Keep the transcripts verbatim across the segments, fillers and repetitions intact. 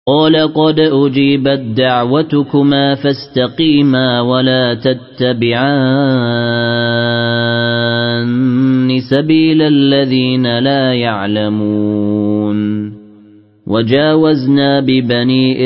قال قد أجيبت دعوتكما فاستقيما ولا تتبعان سبيل الذين لا يعلمون وجاوزنا ببني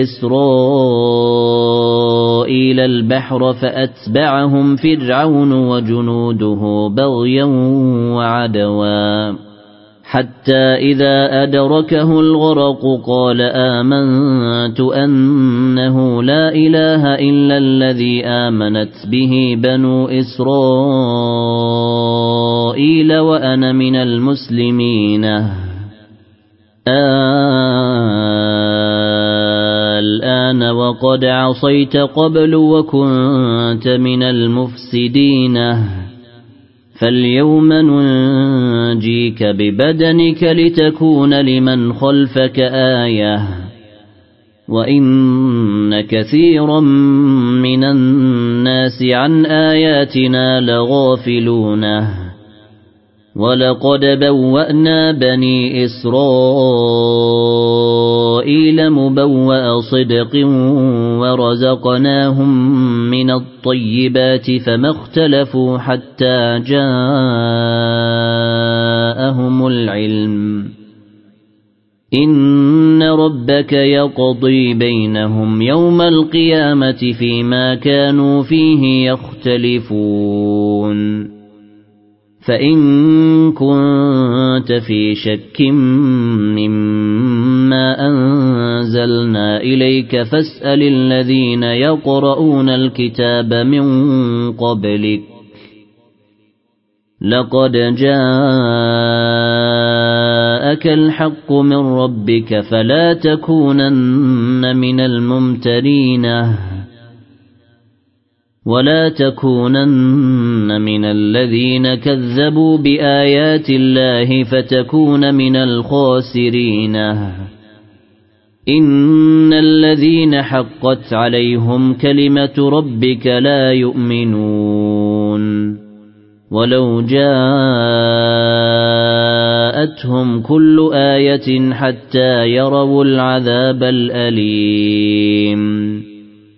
إسرائيل البحر فأتبعهم فرعون وجنوده بغيا وعدوا حتى إذا أدركه الغرق قال آمنت أنه لا إله إلا الذي آمنت به بنو إسرائيل وأنا من المسلمين الآن وقد عصيت قبل وكنت من المفسدين فاليوم ننجيك ببدنك لتكون لمن خلفك آية وإن كثيرا من الناس عن آياتنا لغافلون ولقد بوأنا بني إسرائيل مبوأ صدق ورزقناهم من الطيبات فما اختلفوا حتى جاءهم العلم إن ربك يقضي بينهم يوم القيامة فيما كانوا فيه يختلفون فإن كنت في شك مما أنزلنا إليك فاسأل الذين يقرؤون الكتاب من قبلك لقد جاءك الحق من ربك فلا تكونن من الممترين ولا تكونن من الذين كذبوا بآيات الله فتكون من الخاسرين إن الذين حقت عليهم كلمة ربك لا يؤمنون ولو جاءتهم كل آية حتى يروا العذاب الأليم